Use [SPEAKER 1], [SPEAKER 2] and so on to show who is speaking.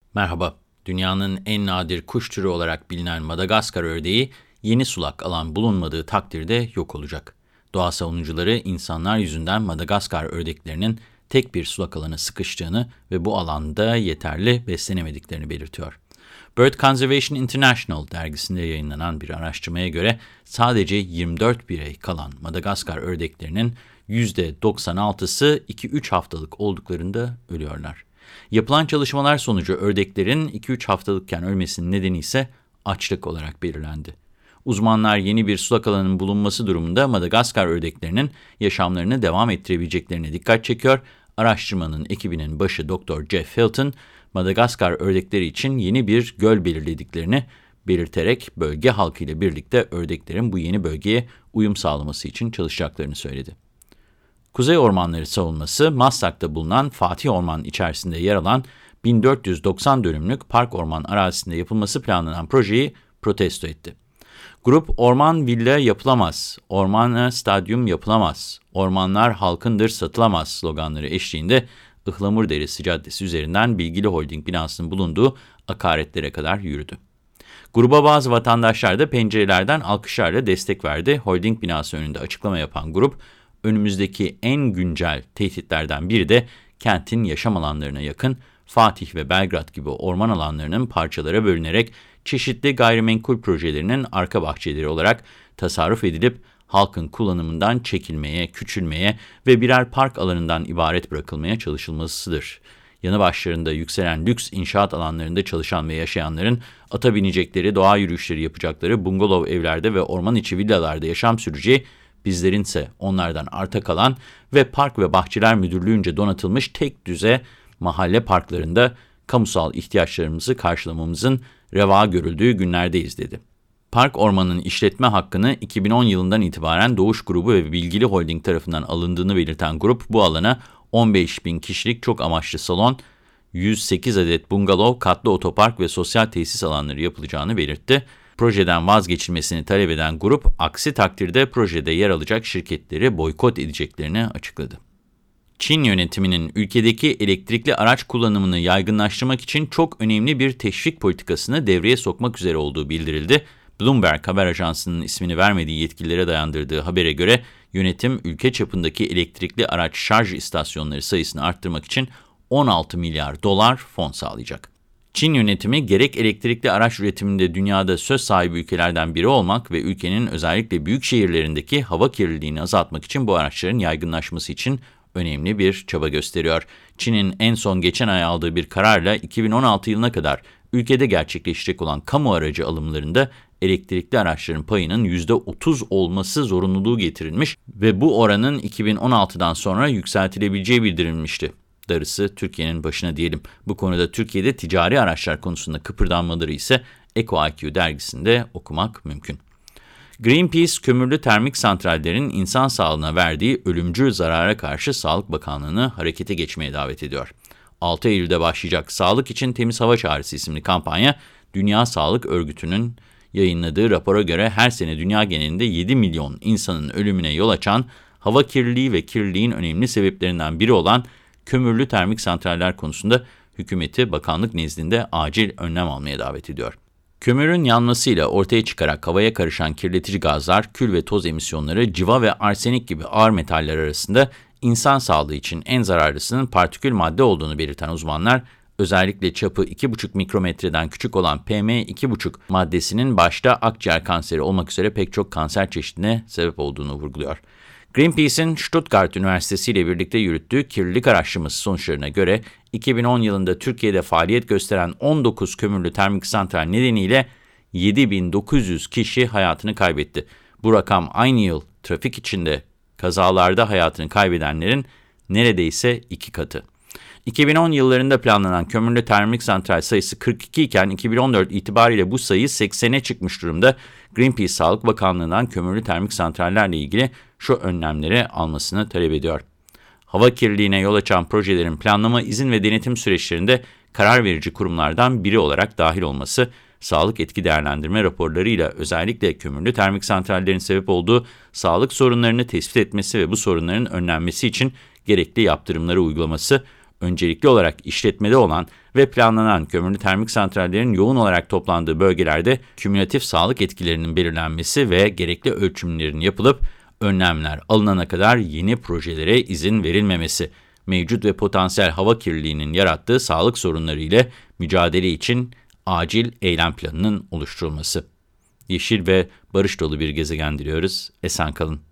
[SPEAKER 1] Merhaba, dünyanın en nadir kuş türü olarak bilinen Madagaskar ördeği, yeni sulak alan bulunmadığı takdirde yok olacak. Doğa savunucuları insanlar yüzünden Madagaskar ördeklerinin tek bir sulak alana sıkıştığını ve bu alanda yeterli beslenemediklerini belirtiyor. Bird Conservation International dergisinde yayınlanan bir araştırmaya göre sadece 24 birey kalan Madagaskar ördeklerinin %96'sı 2-3 haftalık olduklarında ölüyorlar. Yapılan çalışmalar sonucu ördeklerin 2-3 haftalıkken ölmesinin nedeni ise açlık olarak belirlendi. Uzmanlar yeni bir sulak alanının bulunması durumunda Madagaskar ördeklerinin yaşamlarını devam ettirebileceklerine dikkat çekiyor. Araştırmanın ekibinin başı Dr. Jeff Hilton, Madagaskar ördekleri için yeni bir göl belirlediklerini belirterek bölge halkıyla birlikte ördeklerin bu yeni bölgeye uyum sağlaması için çalışacaklarını söyledi. Kuzey Ormanları Savunması, Maslak'ta bulunan Fatih Orman içerisinde yer alan 1490 dönümlük park orman arazisinde yapılması planlanan projeyi protesto etti. Grup, orman villa yapılamaz, ormana stadyum yapılamaz, ormanlar halkındır satılamaz sloganları eşliğinde Ihlamurdere Caddesi üzerinden Bilgili Holding binasının bulunduğu akaretlere kadar yürüdü. Gruba bazı vatandaşlar da pencerelerden alkışlarla destek verdi. Holding binası önünde açıklama yapan grup, önümüzdeki en güncel tehditlerden biri de kentin yaşam alanlarına yakın Fatih ve Belgrad gibi orman alanlarının parçalara bölünerek çeşitli gayrimenkul projelerinin arka bahçeleri olarak tasarruf edilip halkın kullanımından çekilmeye, küçülmeye ve birer park alanından ibaret bırakılmaya çalışılmasıdır. Yanı başlarında yükselen lüks inşaat alanlarında çalışan ve yaşayanların ata binecekleri, doğa yürüyüşleri yapacakları bungalov evlerde ve orman içi villalarda yaşam süreceği, bizlerinse onlardan arta kalan ve Park ve Bahçeler Müdürlüğü'nce donatılmış tek düze mahalle parklarında kamusal ihtiyaçlarımızı karşılamamızın reva görüldüğü günlerdeyiz dedi. Park ormanının işletme hakkını 2010 yılından itibaren Doğuş Grubu ve Bilgili Holding tarafından alındığını belirten grup, bu alana 15.000 kişilik çok amaçlı salon, 108 adet bungalov, katlı otopark ve sosyal tesis alanları yapılacağını belirtti. Projeden vazgeçilmesini talep eden grup, aksi takdirde projede yer alacak şirketleri boykot edeceklerini açıkladı. Çin yönetiminin ülkedeki elektrikli araç kullanımını yaygınlaştırmak için çok önemli bir teşvik politikasını devreye sokmak üzere olduğu bildirildi. Bloomberg haber ajansının ismini vermediği yetkililere dayandırdığı habere göre, yönetim ülke çapındaki elektrikli araç şarj istasyonları sayısını arttırmak için 16 milyar dolar fon sağlayacak. Çin yönetimi gerek elektrikli araç üretiminde dünyada söz sahibi ülkelerden biri olmak ve ülkenin özellikle büyük şehirlerindeki hava kirliliğini azaltmak için bu araçların yaygınlaşması için önemli bir çaba gösteriyor. Çin'in en son geçen ay aldığı bir kararla 2016 yılına kadar ülkede gerçekleşecek olan kamu aracı alımlarında elektrikli araçların payının %30 olması zorunluluğu getirilmiş ve bu oranın 2016'dan sonra yükseltilebileceği bildirilmişti. Darısı Türkiye'nin başına diyelim. Bu konuda Türkiye'de ticari araçlar konusunda kıpırdanmaları ise EcoIQ dergisinde okumak mümkün. Greenpeace, kömürlü termik santrallerin insan sağlığına verdiği ölümcül zarara karşı Sağlık Bakanlığı'nı harekete geçmeye davet ediyor. 6 Eylül'de başlayacak Sağlık için Temiz Hava Çağrısı isimli kampanya, Dünya Sağlık Örgütü'nün yayınladığı rapora göre her sene dünya genelinde 7 milyon insanın ölümüne yol açan hava kirliliği ve kirliliğin önemli sebeplerinden biri olan kömürlü termik santraller konusunda hükümeti bakanlık nezdinde acil önlem almaya davet ediyor. Kömürün yanmasıyla ortaya çıkarak havaya karışan kirletici gazlar, kül ve toz emisyonları, civa ve arsenik gibi ağır metaller arasında insan sağlığı için en zararlısının partikül madde olduğunu belirten uzmanlar, özellikle çapı 2,5 mikrometreden küçük olan PM2,5 maddesinin başta akciğer kanseri olmak üzere pek çok kanser çeşidine sebep olduğunu vurguluyor. Greenpeace'in Stuttgart Üniversitesi ile birlikte yürüttüğü kirlilik araştırması sonuçlarına göre 2010 yılında Türkiye'de faaliyet gösteren 19 kömürlü termik santral nedeniyle 7.900 kişi hayatını kaybetti. Bu rakam aynı yıl trafik içinde kazalarda hayatını kaybedenlerin neredeyse 2 katı. 2010 yıllarında planlanan kömürlü termik santral sayısı 42 iken 2014 itibariyle bu sayı 80'e çıkmış durumda. Greenpeace, Sağlık Bakanlığı'ndan kömürlü termik santrallerle ilgili şu önlemleri almasını talep ediyor. Hava kirliliğine yol açan projelerin planlama, izin ve denetim süreçlerinde karar verici kurumlardan biri olarak dahil olması, sağlık etki değerlendirme raporlarıyla özellikle kömürlü termik santrallerin sebep olduğu sağlık sorunlarını tespit etmesi ve bu sorunların önlenmesi için gerekli yaptırımları uygulaması, öncelikli olarak işletmede olan ve planlanan kömürlü termik santrallerin yoğun olarak toplandığı bölgelerde kümülatif sağlık etkilerinin belirlenmesi ve gerekli ölçümlerin yapılıp önlemler alınana kadar yeni projelere izin verilmemesi, mevcut ve potansiyel hava kirliliğinin yarattığı sağlık sorunları ile mücadele için acil eylem planının oluşturulması. Yeşil ve barış dolu bir gezegen diliyoruz. Esen kalın.